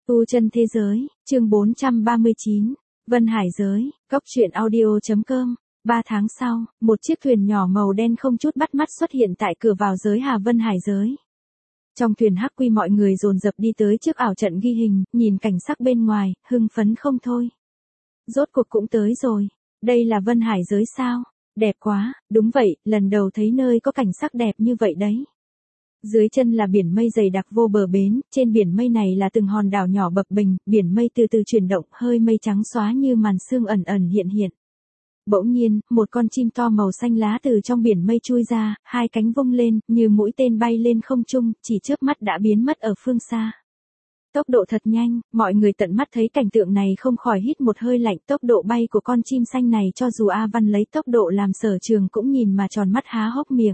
Tu chân thế giới, chương 439, Vân Hải giới, Cốc truyện audio.com. 3 tháng sau, một chiếc thuyền nhỏ màu đen không chút bắt mắt xuất hiện tại cửa vào giới Hà Vân Hải giới. Trong thuyền hắc quy mọi người dồn dập đi tới trước ảo trận ghi hình, nhìn cảnh sắc bên ngoài, hưng phấn không thôi. Rốt cuộc cũng tới rồi, đây là Vân Hải giới sao? Đẹp quá, đúng vậy, lần đầu thấy nơi có cảnh sắc đẹp như vậy đấy. Dưới chân là biển mây dày đặc vô bờ bến, trên biển mây này là từng hòn đảo nhỏ bập bềnh, biển mây từ từ chuyển động, hơi mây trắng xóa như màn sương ẩn ẩn hiện hiện. Bỗng nhiên, một con chim to màu xanh lá từ trong biển mây chui ra, hai cánh vung lên, như mũi tên bay lên không trung, chỉ chớp mắt đã biến mất ở phương xa. Tốc độ thật nhanh, mọi người tận mắt thấy cảnh tượng này không khỏi hít một hơi lạnh. Tốc độ bay của con chim xanh này cho dù A Văn lấy tốc độ làm sở trường cũng nhìn mà tròn mắt há hốc miệng.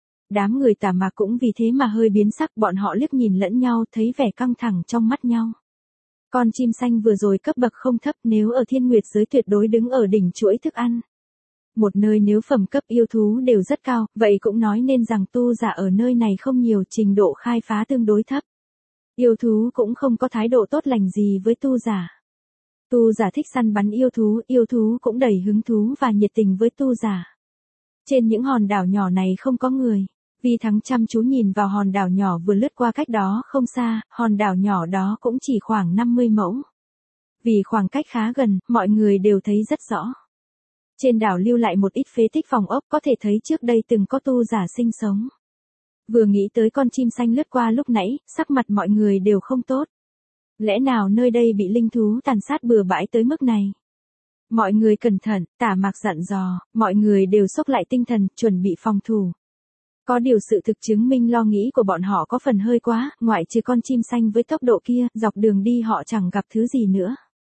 Đám người Tả Mạc cũng vì thế mà hơi biến sắc, bọn họ liếc nhìn lẫn nhau thấy vẻ căng thẳng trong mắt nhau. Con chim xanh vừa rồi cấp bậc không thấp, nếu ở Thiên Nguyệt giới tuyệt đối đứng ở đỉnh chuỗi thức ăn. Một nơi nếu phẩm cấp yêu thú đều rất cao, vậy cũng nói nên rằng tu giả ở nơi này không nhiều, trình độ khai phá tương đối thấp. Yêu thú cũng không có thái độ tốt lành gì với tu giả. Tu giả thích săn bắn yêu thú cũng đầy hứng thú và nhiệt tình với tu giả. Trên những hòn đảo nhỏ này không có người. Vi Thắng chăm chú nhìn vào hòn đảo nhỏ vừa lướt qua cách đó không xa, hòn đảo nhỏ đó cũng chỉ khoảng 50 mẫu. Vì khoảng cách khá gần, mọi người đều thấy rất rõ. Trên đảo lưu lại một ít phế tích phòng ốc, có thể thấy trước đây từng có tu giả sinh sống. Vừa nghĩ tới con chim xanh lướt qua lúc nãy, sắc mặt mọi người đều không tốt. Lẽ nào nơi đây bị linh thú tàn sát bừa bãi tới mức này? Mọi người cẩn thận, Tả Mạc dặn dò, mọi người đều xốc lại tinh thần, chuẩn bị phòng thủ. Có điều sự thực chứng minh lo nghĩ của bọn họ có phần hơi quá, ngoại trừ con chim xanh với tốc độ kia, dọc đường đi họ chẳng gặp thứ gì nữa.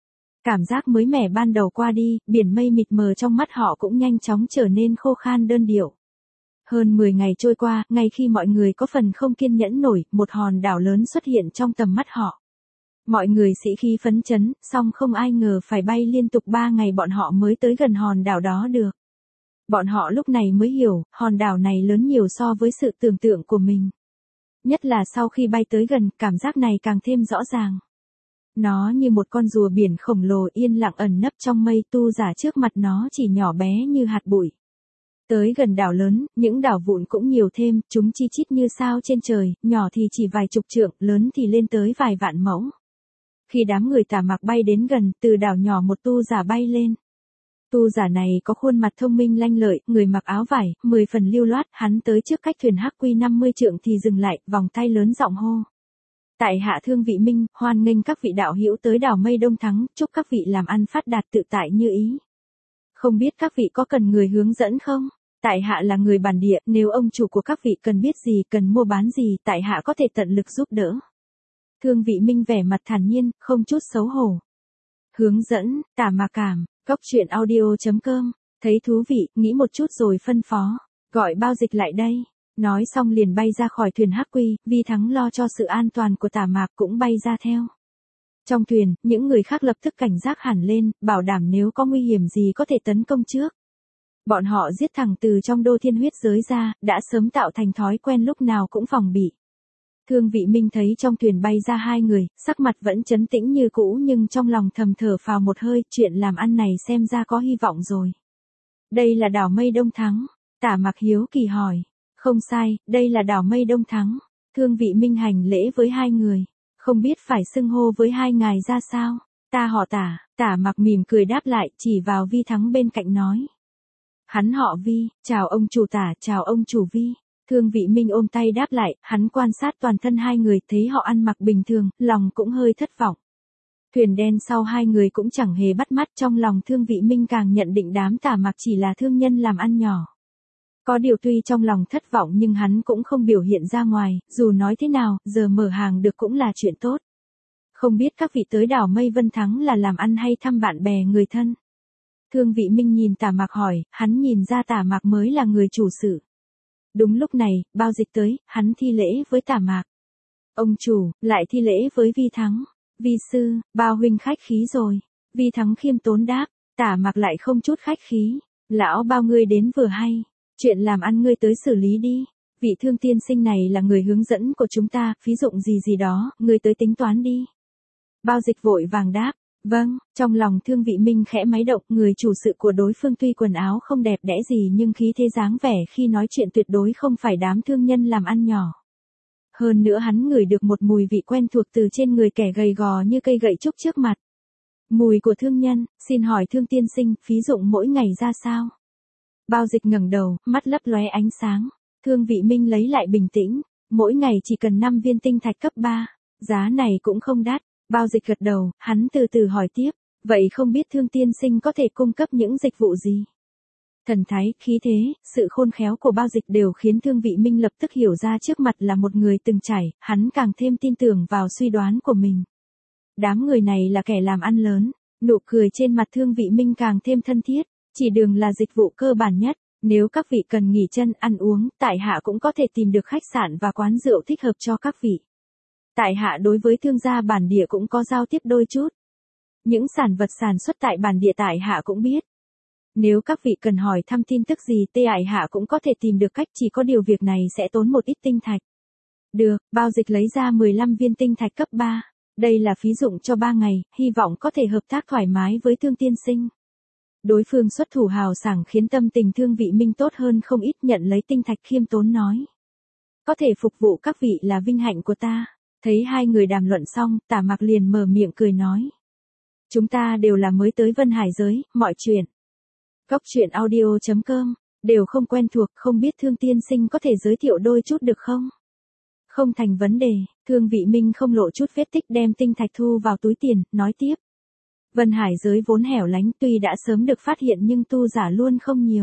Cảm giác mới mẻ ban đầu qua đi, biển mây mịt mờ trong mắt họ cũng nhanh chóng trở nên khô khan đơn điệu. Hơn 10 ngày trôi qua, ngay khi mọi người có phần không kiên nhẫn nổi, một hòn đảo lớn xuất hiện trong tầm mắt họ. Mọi người sĩ khí phấn chấn, song không ai ngờ phải bay liên tục 3 ngày bọn họ mới tới gần hòn đảo đó được. Bọn họ lúc này mới hiểu, hòn đảo này lớn nhiều so với sự tưởng tượng của mình. Nhất là sau khi bay tới gần, cảm giác này càng thêm rõ ràng. Nó như một con rùa biển khổng lồ yên lặng ẩn nấp trong mây, tu giả trước mặt nó chỉ nhỏ bé như hạt bụi. Tới gần đảo lớn, những đảo vụn cũng nhiều thêm, chúng chi chít như sao trên trời, nhỏ thì chỉ vài chục trượng, lớn thì lên tới vài vạn mẫu. Khi đám người Tả Mạc bay đến gần, từ đảo nhỏ một tu giả bay lên. Tu giả này có khuôn mặt thông minh lanh lợi, người mặc áo vải, 10 phần lưu loát, hắn tới trước cách thuyền hắc quy 50 trượng thì dừng lại, vòng tay lớn giọng hô. Tại hạ Thương Vị Minh, hoan nghênh các vị đạo hữu tới đảo Mây Đông Thắng, chúc các vị làm ăn phát đạt tự tại như ý. Không biết các vị có cần người hướng dẫn không? Tại hạ là người bản địa, nếu ông chủ của các vị cần biết gì, cần mua bán gì, tại hạ có thể tận lực giúp đỡ. Thương Vị Minh vẻ mặt thản nhiên, không chút xấu hổ. Hướng dẫn, Tả Mạc cảm. Cốc truyện audio.com, thấy thú vị, nghĩ một chút rồi phân phó, gọi bao dịch lại đây. Nói xong liền bay ra khỏi thuyền hắc quy, Vi Thắng lo cho sự an toàn của Tả Mạc cũng bay ra theo. Trong thuyền, những người khác lập tức cảnh giác hẳn lên, bảo đảm nếu có nguy hiểm gì có thể tấn công trước. Bọn họ giết thẳng từ trong đô thiên huyết giới ra, đã sớm tạo thành thói quen lúc nào cũng phòng bị. Thương Vị Minh thấy trong thuyền bay ra hai người, sắc mặt vẫn trấn tĩnh như cũ nhưng trong lòng thầm thở phào một hơi, chuyện làm ăn này xem ra có hy vọng rồi. Đây là đảo Mây Đông Thắng, Tả Mạc hiếu kỳ hỏi. Không sai, đây là đảo Mây Đông Thắng. Thương Vị Minh hành lễ với hai người, không biết phải xưng hô với hai ngài ra sao. Ta họ Tả, Tả Mạc mỉm cười đáp lại, chỉ vào Vi Thắng bên cạnh nói. Hắn họ Vi, chào ông chủ Tả, chào ông chủ Vi. Thương Vị Minh ôm tay đáp lại, hắn quan sát toàn thân hai người, thấy họ ăn mặc bình thường, lòng cũng hơi thất vọng. Thuyền đen sau hai người cũng chẳng hề bắt mắt, trong lòng Thương Vị Minh càng nhận định đám Tả Mạc chỉ là thương nhân làm ăn nhỏ. Có điều tuy trong lòng thất vọng nhưng hắn cũng không biểu hiện ra ngoài, dù nói thế nào, giờ mở hàng được cũng là chuyện tốt. Không biết các vị tới đảo Mây Vân Thắng là làm ăn hay thăm bạn bè người thân? Thương Vị Minh nhìn Tả Mạc hỏi, hắn nhìn ra Tả Mạc mới là người chủ sự. Đúng lúc này, bao dịch tới, hắn thi lễ với Tả Mạc. Ông chủ, lại thi lễ với Vi Thắng. Vi sư, bao huynh khách khí rồi. Vi Thắng khiêm tốn đáp, Tả Mạc lại không chút khách khí. Lão bao ngươi đến vừa hay. Chuyện làm ăn ngươi tới xử lý đi. Vị Thương tiên sinh này là người hướng dẫn của chúng ta, phí dụng gì gì đó, ngươi tới tính toán đi. Bao Dịch vội vàng đáp, vâng, trong lòng Thương Vị Minh khẽ máy động, người chủ sự của đối phương tuy quần áo không đẹp đẽ gì nhưng khí thế dáng vẻ khi nói chuyện tuyệt đối không phải đám thương nhân làm ăn nhỏ. Hơn nữa hắn ngửi được một mùi vị quen thuộc từ trên người kẻ gầy gò như cây gậy trúc trước mặt. Mùi của thương nhân, xin hỏi Thương tiên sinh, phí dụng mỗi ngày ra sao? Bao Dịch ngẩng đầu, mắt lấp lóe ánh sáng. Thương Vị Minh lấy lại bình tĩnh, mỗi ngày chỉ cần 5 viên tinh thạch cấp 3, giá này cũng không đắt. Bao Dịch gật đầu, hắn từ từ hỏi tiếp, vậy không biết Thương tiên sinh có thể cung cấp những dịch vụ gì? Thần thái, khí thế, sự khôn khéo của Bao Dịch đều khiến Thương Vị Minh lập tức hiểu ra trước mặt là một người từng trải, hắn càng thêm tin tưởng vào suy đoán của mình. Đám người này là kẻ làm ăn lớn, nụ cười trên mặt Thương Vị Minh càng thêm thân thiết, chỉ đường là dịch vụ cơ bản nhất, nếu các vị cần nghỉ chân ăn uống, tại hạ cũng có thể tìm được khách sạn và quán rượu thích hợp cho các vị. Tại hạ đối với thương gia bản địa cũng có giao tiếp đôi chút. Những sản vật sản xuất tại bản địa tại hạ cũng biết. Nếu các vị cần hỏi thăm tin tức gì tại hạ cũng có thể tìm được cách, chỉ có điều việc này sẽ tốn một ít tinh thạch. Được, Bao Dịch lấy ra 15 viên tinh thạch cấp 3. Đây là phí dụng cho 3 ngày, hy vọng có thể hợp tác thoải mái với Thương tiên sinh. Đối phương xuất thủ hào sảng khiến tâm tình Thương Vị Minh tốt hơn không ít, nhận lấy tinh thạch khiêm tốn nói. Có thể phục vụ các vị là vinh hạnh của ta. Thấy hai người đàm luận xong, Tả Mạc liền mở miệng cười nói. Chúng ta đều là mới tới Vân Hải giới, mọi chuyện. Góc truyện audio.com, đều không quen thuộc, không biết Thương tiên sinh có thể giới thiệu đôi chút được không? Không thành vấn đề, Thương Vị Minh không lộ chút vết tích đem tinh thạch thu vào túi tiền, nói tiếp. Vân Hải giới vốn hẻo lánh tuy đã sớm được phát hiện nhưng tu giả luôn không nhiều.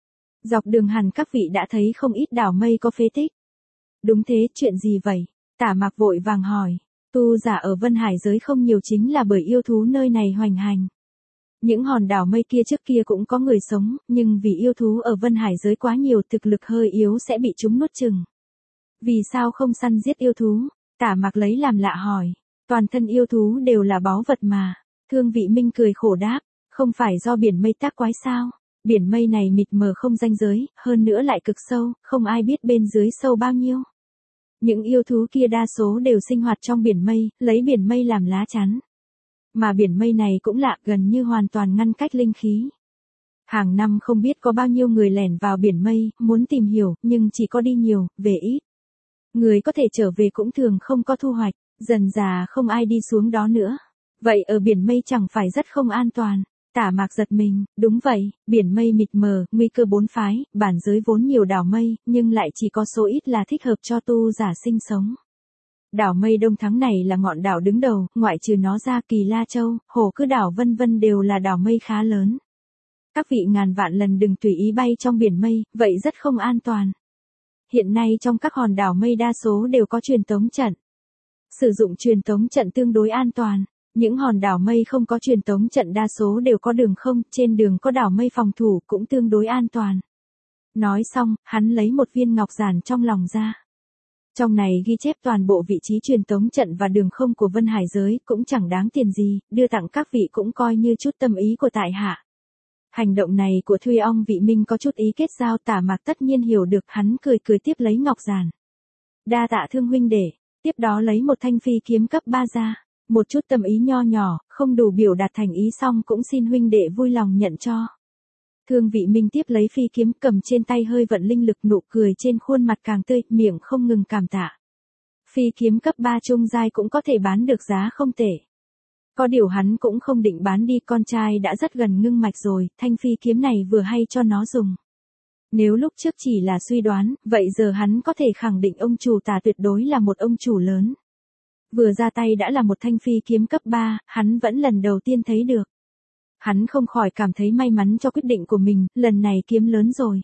Dọc đường hẳn các vị đã thấy không ít đảo mây có phế tích. Đúng thế, chuyện gì vậy? Tả Mạc vội vàng hỏi. Tu giả ở Vân Hải giới không nhiều chính là bởi yêu thú nơi này hoành hành. Những hòn đảo mây kia trước kia cũng có người sống, nhưng vì yêu thú ở Vân Hải giới quá nhiều, thực lực hơi yếu sẽ bị chúng nuốt chừng. Vì sao không săn giết yêu thú? Tả Mạc lấy làm lạ hỏi. Toàn thân yêu thú đều là báu vật mà. Thương Vị Minh cười khổ đáp, không phải do biển mây tác quái sao? Biển mây này mịt mờ không ranh giới, hơn nữa lại cực sâu, không ai biết bên dưới sâu bao nhiêu. Những yêu thú kia đa số đều sinh hoạt trong biển mây, lấy biển mây làm lá chắn. Mà biển mây này cũng lạ, gần như hoàn toàn ngăn cách linh khí. Hàng năm không biết có bao nhiêu người lẻn vào biển mây, muốn tìm hiểu, nhưng chỉ có đi nhiều, về ít. Người có thể trở về cũng thường không có thu hoạch, dần dà không ai đi xuống đó nữa. Vậy ở biển mây chẳng phải rất không an toàn? Tả Mạc giật mình, đúng vậy, biển mây mịt mờ, nguy cơ bốn phái, bản giới vốn nhiều đảo mây, nhưng lại chỉ có số ít là thích hợp cho tu giả sinh sống. Đảo mây Đông Thắng này là ngọn đảo đứng đầu, ngoại trừ nó ra Kỳ La Châu, Hồ Cư đảo vân vân đều là đảo mây khá lớn. Các vị ngàn vạn lần đừng tùy ý bay trong biển mây, vậy rất không an toàn. Hiện nay trong các hòn đảo mây đa số đều có truyền tống trận. Sử dụng truyền tống trận tương đối an toàn. Những hòn đảo mây không có truyền tống trận đa số đều có đường không, trên đường có đảo mây phòng thủ cũng tương đối an toàn. Nói xong, hắn lấy một viên ngọc giản trong lòng ra. Trong này ghi chép toàn bộ vị trí truyền tống trận và đường không của Vân Hải giới, cũng chẳng đáng tiền gì, đưa tặng các vị cũng coi như chút tâm ý của tại hạ. Hành động này của Thuy Ong Vị Minh có chút ý kết giao, Tả Mạc tất nhiên hiểu được, hắn cười cười tiếp lấy ngọc giản. Đa tạ Thương huynh đệ, tiếp đó lấy một thanh phi kiếm cấp 3 ra. Một chút tâm ý nho nhỏ, không đủ biểu đạt thành ý xong cũng xin huynh đệ vui lòng nhận cho. Thương Vị Minh tiếp lấy phi kiếm cầm trên tay hơi vận linh lực, nụ cười trên khuôn mặt càng tươi, miệng không ngừng cảm tạ. Phi kiếm cấp 3 trung giai cũng có thể bán được giá không tệ. Có điều hắn cũng không định bán đi, con trai đã rất gần ngưng mạch rồi, thanh phi kiếm này vừa hay cho nó dùng. Nếu lúc trước chỉ là suy đoán, vậy giờ hắn có thể khẳng định ông chủ Tả tuyệt đối là một ông chủ lớn. Vừa ra tay đã là một thanh phi kiếm cấp 3, hắn vẫn lần đầu tiên thấy được. Hắn không khỏi cảm thấy may mắn cho quyết định của mình, lần này kiếm lớn rồi.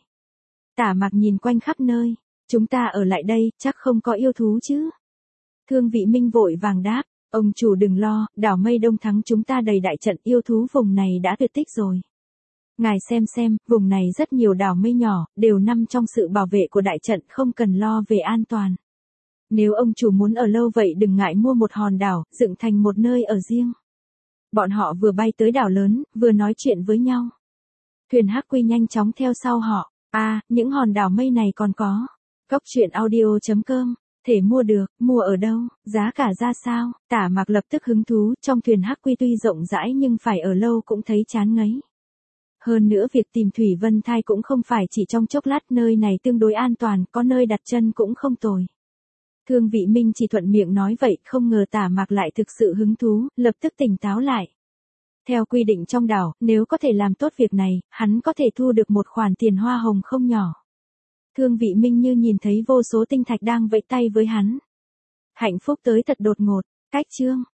Tả Mạc nhìn quanh khắp nơi, chúng ta ở lại đây, chắc không có yêu thú chứ? Thương Vị Minh vội vàng đáp, ông chủ đừng lo, đảo mây Đông Thắng chúng ta đầy đại trận, yêu thú vùng này đã tuyệt tích rồi. Ngài xem, vùng này rất nhiều đảo mây nhỏ, đều nằm trong sự bảo vệ của đại trận, không cần lo về an toàn. Nếu ông chủ muốn ở lâu vậy đừng ngại mua một hòn đảo, dựng thành một nơi ở riêng. Bọn họ vừa bay tới đảo lớn, vừa nói chuyện với nhau. Thuyền Hắc Quy nhanh chóng theo sau họ. Những hòn đảo mây này còn có. Góc truyện audio.com Thể mua được, mua ở đâu, giá cả ra sao? Tả Mạc lập tức hứng thú, trong thuyền Hắc Quy tuy rộng rãi nhưng phải ở lâu cũng thấy chán ngấy. Hơn nữa việc tìm Thủy Vân Thai cũng không phải chỉ trong chốc lát, nơi này tương đối an toàn, có nơi đặt chân cũng không tồi. Thương Vị Minh chỉ thuận miệng nói vậy, không ngờ Tả Mạc lại thực sự hứng thú, lập tức tỉnh táo lại. Theo quy định trong đảo, nếu có thể làm tốt việc này, hắn có thể thu được một khoản tiền hoa hồng không nhỏ. Thương Vị Minh như nhìn thấy vô số tinh thạch đang vẫy tay với hắn. Hạnh phúc tới thật đột ngột, cách chương.